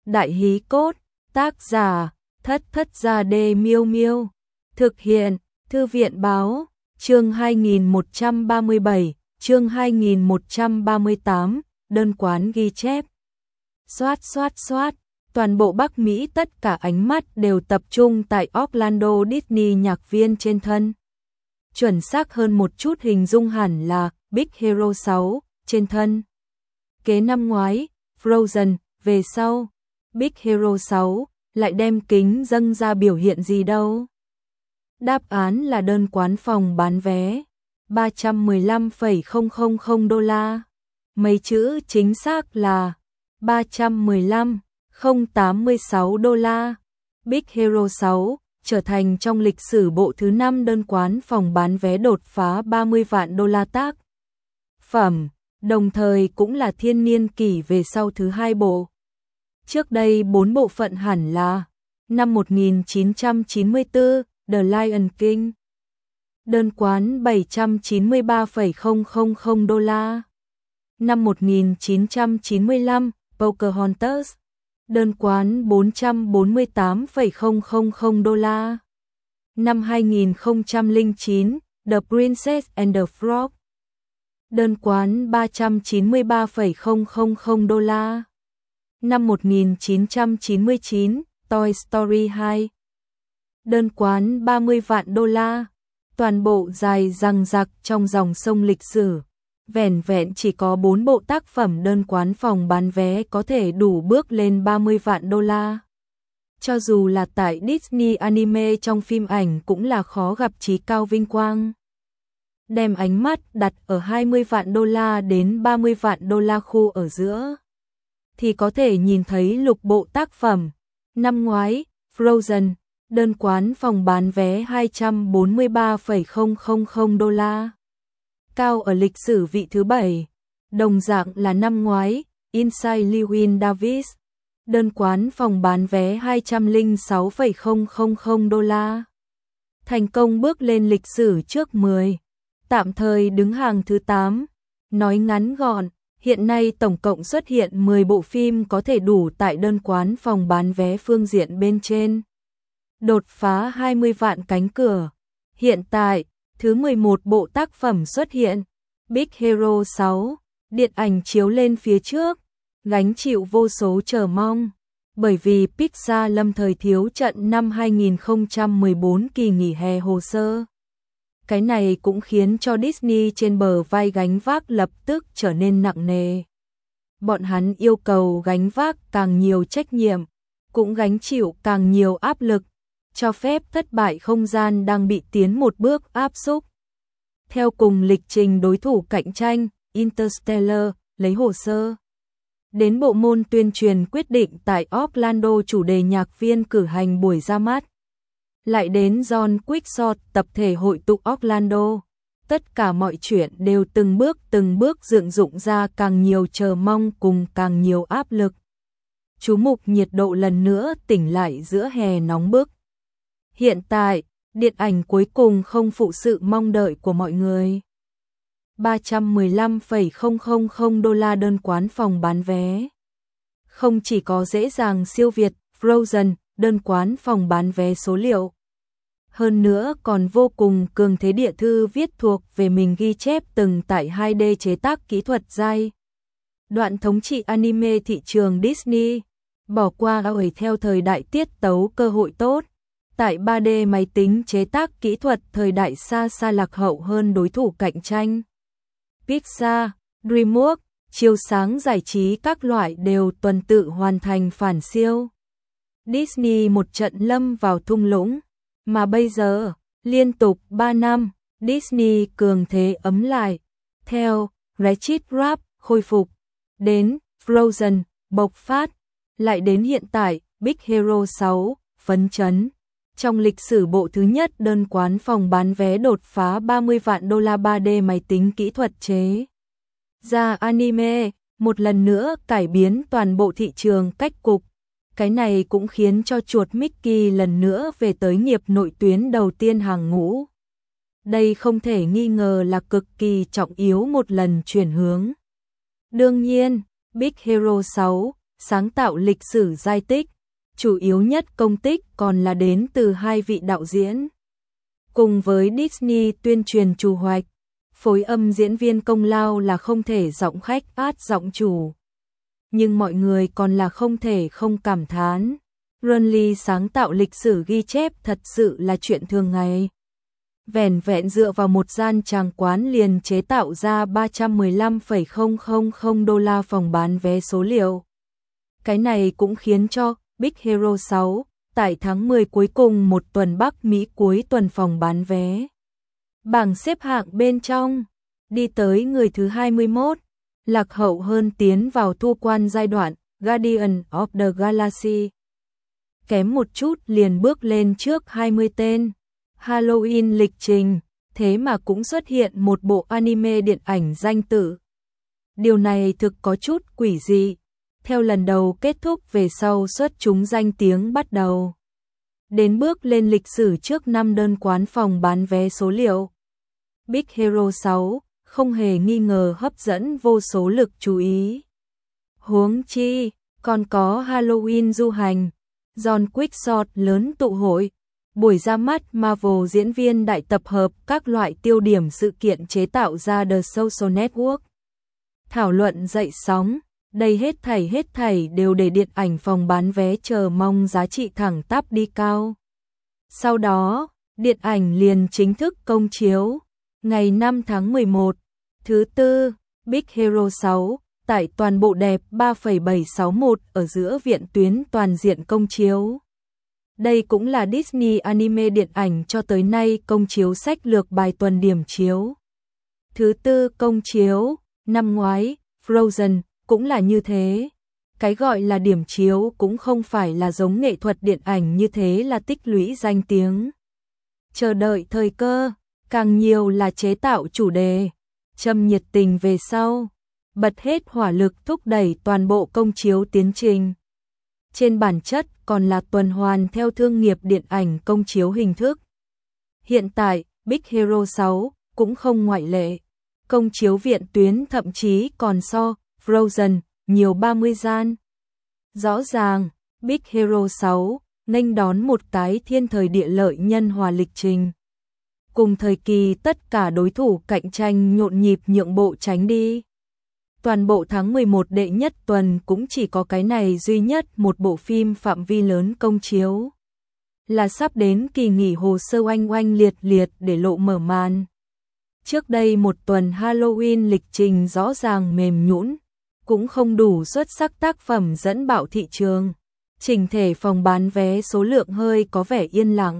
Đại Hí Cốt, tác giả, Thất Gia Đê Miêu Miêu, thực hiện, Thư viện báo, chương 2137, chương 2138, đơn quán ghi chép. Xoát xoát xoát, toàn bộ Bắc Mỹ tất cả ánh mắt đều tập trung tại Orlando Disney nhạc viên trên thân. Chuẩn xác hơn một chút hình dung hẳn là Big Hero 6 trên thân. Kế năm ngoái, Frozen, về sau, Big Hero 6 lại đem kính dâng ra biểu hiện gì đâu. Đáp án là đơn quán phòng bán vé 315,000 đô la. Mấy chữ chính xác là 315,086 đô la. Big Hero 6 trở thành trong lịch sử bộ thứ 5 đơn quán phòng bán vé đột phá 30 vạn đô la tác phẩm, đồng thời cũng là thiên niên kỷ về sau thứ 2 bộ. Trước đây 4 bộ phận hẳn là năm 1994, The Lion King, đơn quán 793,000 đô la. Năm 1995, Pocahontas, đơn quán 448,000 đô la. Năm 2009, The Princess and the Frog, đơn quán 393,000 đô la. Năm 1999, Toy Story 2, đơn quán 30 vạn đô la. Toàn bộ dài dằng dặc trong dòng sông lịch sử, vẻn vẹn chỉ có 4 bộ tác phẩm đơn quán phòng bán vé có thể đủ bước lên 30 vạn đô la. Cho dù là tại Disney Anime trong phim ảnh cũng là khó gặp chí cao vinh quang. Đem ánh mắt đặt ở 20 vạn đô la đến 30 vạn đô la khu ở giữa, thì có thể nhìn thấy lục bộ tác phẩm. Năm ngoái, Frozen, đơn quán phòng bán vé 243,000 đô la, cao ở lịch sử vị thứ 7. Đồng dạng là năm ngoái, Inside Llewyn Davis, đơn quán phòng bán vé 206,000 đô la, thành công bước lên lịch sử trước 10, tạm thời đứng hàng thứ 8. Nói ngắn gọn, hiện nay tổng cộng xuất hiện 10 bộ phim có thể đủ tại đơn quán phòng bán vé phương diện bên trên đột phá 20 vạn cánh cửa. Hiện tại, thứ 11 bộ tác phẩm xuất hiện, Big Hero 6, điện ảnh chiếu lên phía trước, gánh chịu vô số chờ mong, bởi vì Pixar lâm thời thiếu trận năm 2014 kỳ nghỉ hè hồ sơ. Cái này cũng khiến cho Disney trên bờ vai gánh vác lập tức trở nên nặng nề. Bọn hắn yêu cầu gánh vác càng nhiều trách nhiệm, cũng gánh chịu càng nhiều áp lực, cho phép thất bại không gian đang bị tiến một bước áp xúc. Theo cùng lịch trình đối thủ cạnh tranh, Interstellar lấy hồ sơ. Đến bộ môn tuyên truyền quyết định tại Orlando chủ đề nhạc viên cử hành buổi ra mắt. Lại đến John Quickshot tập thể hội tụ Orlando. Tất cả mọi chuyện đều từng bước dựng dụng ra càng nhiều chờ mong cùng càng nhiều áp lực. Chú mục nhiệt độ lần nữa tỉnh lại giữa hè nóng bức. Hiện tại, điện ảnh cuối cùng không phụ sự mong đợi của mọi người. 315,000 đô la đơn quán phòng bán vé. Không chỉ có dễ dàng siêu việt Frozen, đơn quán phòng bán vé số liệu. Hơn nữa còn vô cùng cường thế địa thư viết thuộc về mình ghi chép từng tại 2D chế tác kỹ thuật giai. Đoạn thống trị anime thị trường Disney, bỏ qua ổi theo thời đại tiết tấu cơ hội tốt. Tại 3D máy tính chế tác kỹ thuật thời đại xa xa lạc hậu hơn đối thủ cạnh tranh. Pixar, DreamWorks, chiếu sáng giải trí các loại đều tuần tự hoàn thành phản siêu. Disney một trận lâm vào thung lũng, mà bây giờ, liên tục 3 năm, Disney cường thế ấm lại. Theo Wreck-It Rap khôi phục, đến Frozen bộc phát, lại đến hiện tại Big Hero 6 phấn chấn. Trong lịch sử bộ thứ nhất đơn quán phòng bán vé đột phá 30 vạn đô la 3D máy tính kỹ thuật chế ra anime, một lần nữa cải biến toàn bộ thị trường cách cục. Cái này cũng khiến cho chuột Mickey lần nữa về tới nghiệp nội tuyến đầu tiên hàng ngũ. Đây không thể nghi ngờ là cực kỳ trọng yếu một lần chuyển hướng. Đương nhiên, Big Hero 6 sáng tạo lịch sử giai tích, chủ yếu nhất công tích còn là đến từ hai vị đạo diễn. Cùng với Disney tuyên truyền trù hoạch, phối âm diễn viên công lao là không thể giọng khách át giọng chủ. Nhưng mọi người còn là không thể không cảm thán. Ron Lee sáng tạo lịch sử ghi chép thật sự là chuyện thường ngày. Vẻn vẹn dựa vào một gian tràng quán liền chế tạo ra 315,000 đô la phòng bán vé số liệu. Cái này cũng khiến cho Big Hero 6 tại tháng 10 cuối cùng một tuần Bắc Mỹ cuối tuần phòng bán vé. Bảng xếp hạng bên trong, đi tới người thứ 21, lạc hậu hơn tiến vào thu quan giai đoạn Guardian of the Galaxy. Kém một chút liền bước lên trước 20 tên. Halloween lịch trình, thế mà cũng xuất hiện một bộ anime điện ảnh danh tự. Điều này thực có chút quỷ dị. Theo lần đầu kết thúc về sau xuất chúng danh tiếng bắt đầu. Đến bước lên lịch sử trước 5 đơn quán phòng bán vé số liệu. Big Hero 6 không hề nghi ngờ hấp dẫn vô số lực chú ý. Huống chi, còn có Halloween du hành, John Quick lớn tụ hội, buổi ra mắt Marvel diễn viên đại tập hợp các loại tiêu điểm sự kiện chế tạo ra The Social Network. Thảo luận dậy sóng, đây hết thảy đều để điện ảnh phòng bán vé chờ mong giá trị thẳng tắp đi cao. Sau đó, điện ảnh liền chính thức công chiếu, ngày 5 tháng 11, thứ tư, Big Hero 6, tại toàn bộ đẹp 3,761 ở giữa viện tuyến toàn diện công chiếu. Đây cũng là Disney anime điện ảnh cho tới nay công chiếu sách lược bài tuần điểm chiếu. Thứ tư công chiếu, năm ngoái, Frozen, cũng là như thế. Cái gọi là điểm chiếu cũng không phải là giống nghệ thuật điện ảnh như thế là tích lũy danh tiếng. Chờ đợi thời cơ, càng nhiều là chế tạo chủ đề, châm nhiệt tình về sau, bật hết hỏa lực thúc đẩy toàn bộ công chiếu tiến trình. Trên bản chất còn là tuần hoàn theo thương nghiệp điện ảnh công chiếu hình thức. Hiện tại, Big Hero 6 cũng không ngoại lệ. Công chiếu viện tuyến thậm chí còn so Frozen nhiều 30 gian. Rõ ràng, Big Hero 6 nghênh đón một cái thiên thời địa lợi nhân hòa lịch trình. Cùng thời kỳ tất cả đối thủ cạnh tranh nhộn nhịp nhượng bộ tránh đi. Toàn bộ tháng 11 đệ nhất tuần cũng chỉ có cái này duy nhất một bộ phim phạm vi lớn công chiếu. Là sắp đến kỳ nghỉ hồ sơ oanh oanh liệt liệt để lộ mở màn. Trước đây một tuần Halloween lịch trình rõ ràng mềm nhũn, cũng không đủ xuất sắc tác phẩm dẫn bạo thị trường. Chỉnh thể phòng bán vé số lượng hơi có vẻ yên lặng.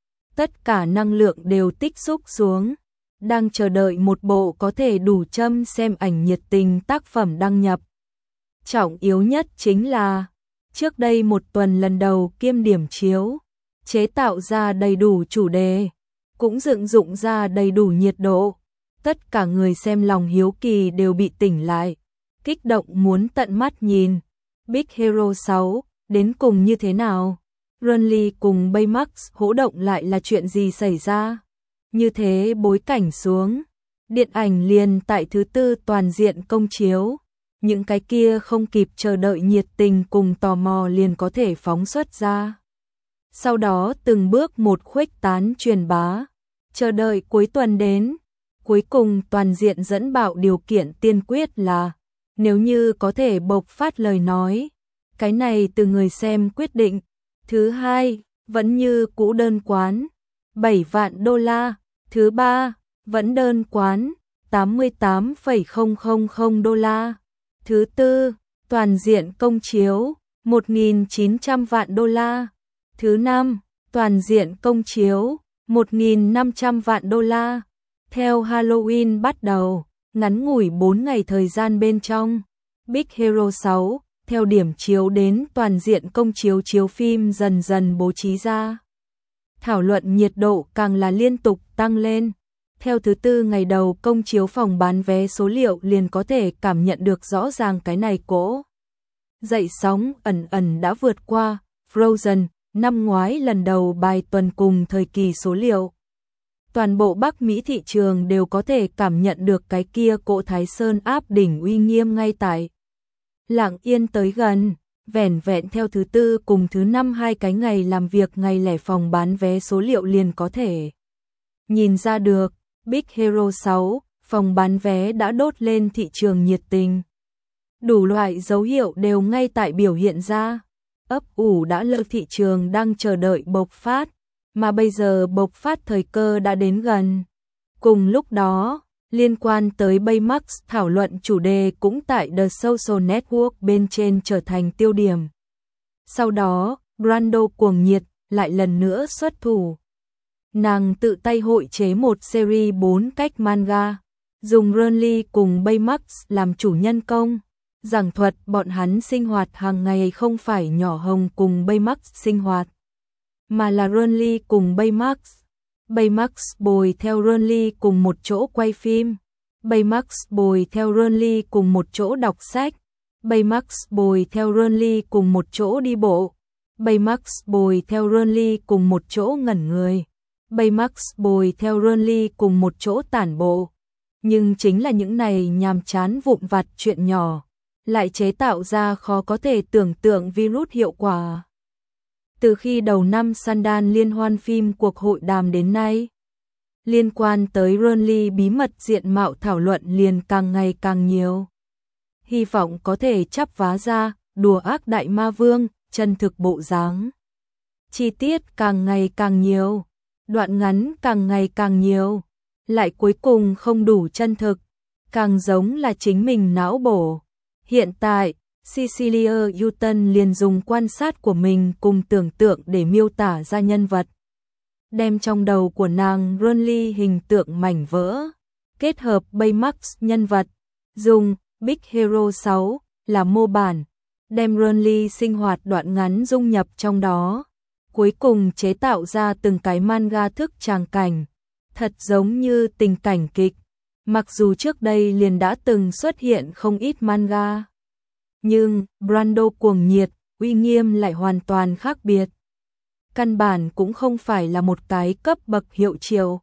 Tất cả năng lượng đều tích xúc xuống. Đang chờ đợi một bộ có thể đủ châm xem ảnh nhiệt tình tác phẩm đăng nhập. Trọng yếu nhất chính là, trước đây một tuần lần đầu kiêm điểm chiếu, chế tạo ra đầy đủ chủ đề, cũng dựng dụng ra đầy đủ nhiệt độ. Tất cả người xem lòng hiếu kỳ đều bị tỉnh lại, kích động muốn tận mắt nhìn. Big Hero 6, đến cùng như thế nào? Ron Lee cùng Baymax hỗ động lại là chuyện gì xảy ra? Như thế bối cảnh xuống, điện ảnh liền tại thứ tư toàn diện công chiếu, những cái kia không kịp chờ đợi nhiệt tình cùng tò mò liền có thể phóng xuất ra. Sau đó từng bước một khuếch tán truyền bá, chờ đợi cuối tuần đến, cuối cùng toàn diện dẫn bạo điều kiện tiên quyết là, nếu như có thể bộc phát lời nói, cái này từ người xem quyết định. Thứ hai, vẫn như cũ đơn quán, 7 vạn đô la. Thứ ba, vẫn đơn quán, 88,000 đô la. Thứ tư, toàn diện công chiếu, 1.900 vạn đô la. Thứ năm, toàn diện công chiếu, 1.500 vạn đô la. Theo Halloween bắt đầu, ngắn ngủi 4 ngày thời gian bên trong, Big Hero 6, theo điểm chiếu đến toàn diện công chiếu chiếu phim dần dần bố trí ra. Thảo luận nhiệt độ càng là liên tục tăng lên. Theo thứ tư ngày đầu công chiếu phòng bán vé số liệu liền có thể cảm nhận được rõ ràng cái này cỗ. Dậy sóng ẩn đã vượt qua Frozen, năm ngoái lần đầu bài tuần cùng thời kỳ số liệu. Toàn bộ Bắc Mỹ thị trường đều có thể cảm nhận được cái kia cỗ Thái Sơn áp đỉnh uy nghiêm ngay tại lặng yên tới gần, vẻn vẹn theo thứ tư cùng thứ năm 2 cái ngày làm việc ngày lẻ phòng bán vé số liệu liền có thể nhìn ra được, Big Hero 6, phòng bán vé đã đốt lên thị trường nhiệt tình. Đủ loại dấu hiệu đều ngay tại biểu hiện ra, ấp ủ đã lâu thị trường đang chờ đợi bộc phát, mà bây giờ bộc phát thời cơ đã đến gần. Cùng lúc đó, liên quan tới Baymax, thảo luận chủ đề cũng tại The Social Network bên trên trở thành tiêu điểm. Sau đó, Brando cuồng nhiệt lại lần nữa xuất thủ. Nàng tự tay hội chế một series 4 cách manga, dùng Renly cùng Baymax làm chủ nhân công, giảng thuật bọn hắn sinh hoạt hàng ngày không phải Nhỏ Hồng cùng Baymax sinh hoạt, mà là Renly cùng Baymax. Baymax bồi theo Renly cùng một chỗ quay phim, Baymax bồi theo Renly cùng một chỗ đọc sách, Baymax bồi theo Renly cùng một chỗ đi bộ, Baymax bồi theo Renly cùng một chỗ ngẩn người, Baymax bồi theo Renly cùng một chỗ tản bộ. Nhưng chính là những này nhàm chán vụn vặt chuyện nhỏ, lại chế tạo ra khó có thể tưởng tượng virus hiệu quả. Từ khi đầu năm Sundance liên hoan phim cuộc hội đàm đến nay, liên quan tới Renly bí mật diện mạo thảo luận liền càng ngày càng nhiều. Hy vọng có thể chắp vá ra, đùa ác đại ma vương, chân thực bộ dáng. Chi tiết càng ngày càng nhiều, đoạn ngắn càng ngày càng nhiều, lại cuối cùng không đủ chân thực, càng giống là chính mình não bổ. Hiện tại, Cecilia Houghton liền dùng quan sát của mình cùng tưởng tượng để miêu tả ra nhân vật. Đem trong đầu của nàng Renly hình tượng mảnh vỡ, kết hợp Baymax nhân vật, dùng Big Hero 6 là mô bản, đem Renly sinh hoạt đoạn ngắn dung nhập trong đó, cuối cùng chế tạo ra từng cái manga thức tràng cảnh, thật giống như tình cảnh kịch, mặc dù trước đây liền đã từng xuất hiện không ít manga. Nhưng, Brando cuồng nhiệt, uy nghiêm lại hoàn toàn khác biệt. Căn bản cũng không phải là một cái cấp bậc hiệu triệu.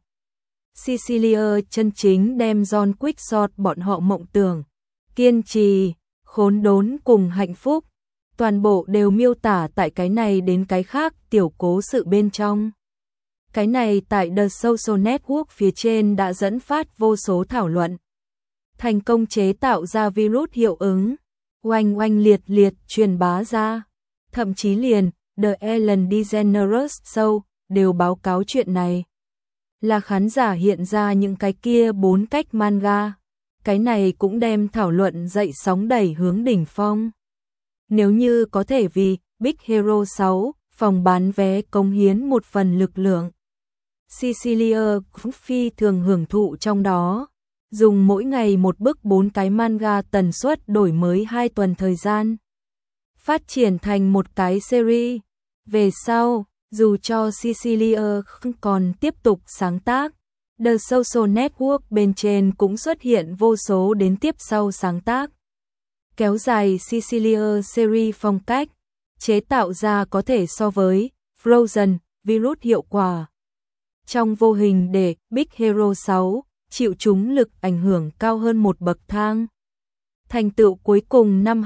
Cecilia chân chính đem John Quickshot bọn họ mộng tưởng, kiên trì, khốn đốn cùng hạnh phúc, toàn bộ đều miêu tả tại cái này đến cái khác tiểu cố sự bên trong. Cái này tại The Social Network phía trên đã dẫn phát vô số thảo luận. Thành công chế tạo ra virus hiệu ứng, oanh oanh liệt liệt truyền bá ra. Thậm chí liền, The Ellen DeGeneres Show đều báo cáo chuyện này. Là khán giả hiện ra những cái kia 4 cách manga. Cái này cũng đem thảo luận dậy sóng đẩy hướng đỉnh phong. Nếu như có thể vì Big Hero 6, phòng bán vé cống hiến một phần lực lượng, Cecilia cũng phi thường hưởng thụ trong đó. Dùng mỗi ngày một bức 4 cái manga tần suất đổi mới 2 tuần thời gian, phát triển thành một cái series. Về sau, dù cho Cecilia không còn tiếp tục sáng tác, The Social Network bên trên cũng xuất hiện vô số đến tiếp sau sáng tác. Kéo dài Cecilia series phong cách, chế tạo ra có thể so với Frozen, virus hiệu quả. Trong vô hình để Big Hero 6 chịu chúng lực ảnh hưởng cao hơn một bậc thang. Thành tựu cuối cùng năm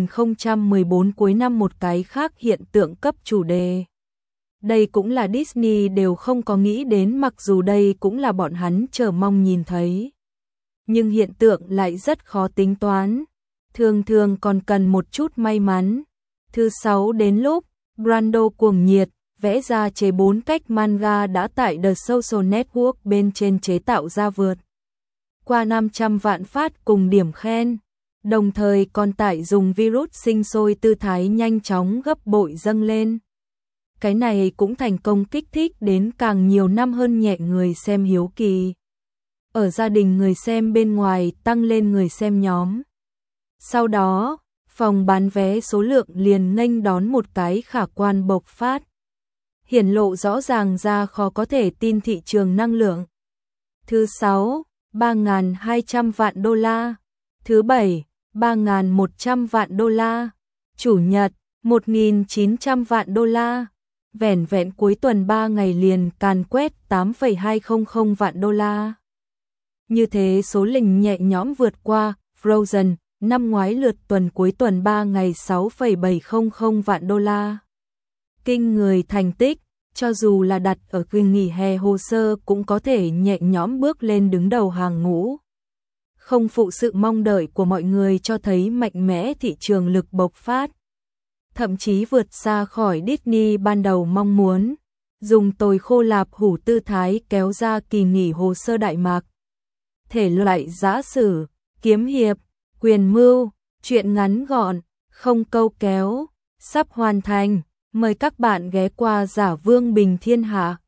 2014 cuối năm một cái khác hiện tượng cấp chủ đề. Đây cũng là Disney đều không có nghĩ đến, mặc dù đây cũng là bọn hắn chờ mong nhìn thấy. Nhưng hiện tượng lại rất khó tính toán, thường thường còn cần một chút may mắn. Thứ 6 đến lúc, Brando cuồng nhiệt, vẽ ra chế 4 cách manga đã tại The Social Network bên trên chế tạo ra vượt qua 500 vạn phát cùng điểm khen, đồng thời còn tải dùng virus sinh sôi tư thái nhanh chóng gấp bội dâng lên. Cái này cũng thành công kích thích đến càng nhiều năm hơn nhẹ người xem hiếu kỳ. Ở gia đình người xem bên ngoài tăng lên người xem nhóm. Sau đó, phòng bán vé số lượng liền nghênh đón một cái khả quan bộc phát. Hiển lộ rõ ràng ra khó có thể tin thị trường năng lượng. Thứ 6, 3.200 vạn đô la. Thứ 7, 3.100 vạn đô la. Chủ nhật, 1.900 vạn đô la. Vẻn vẹn cuối tuần 3 ngày liền càn quét 8,200 vạn đô la. Như thế số lình nhẹ nhõm vượt qua Frozen, năm ngoái lượt tuần cuối tuần 3 ngày 6,700 vạn đô la. Kinh người thành tích, cho dù là đặt ở kỳ nghỉ hè hồ sơ cũng có thể nhẹ nhõm bước lên đứng đầu hàng ngũ. Không phụ sự mong đợi của mọi người cho thấy mạnh mẽ thị trường lực bộc phát. Thậm chí vượt xa khỏi Disney ban đầu mong muốn, dùng tồi khô lạp hủ tư thái kéo ra kỳ nghỉ hồ sơ Đại Mạc. Thể loại giã sử, kiếm hiệp, quyền mưu, truyện ngắn gọn, không câu kéo, sắp hoàn thành. Mời các bạn ghé qua Giả Vương Bình Thiên Hạ.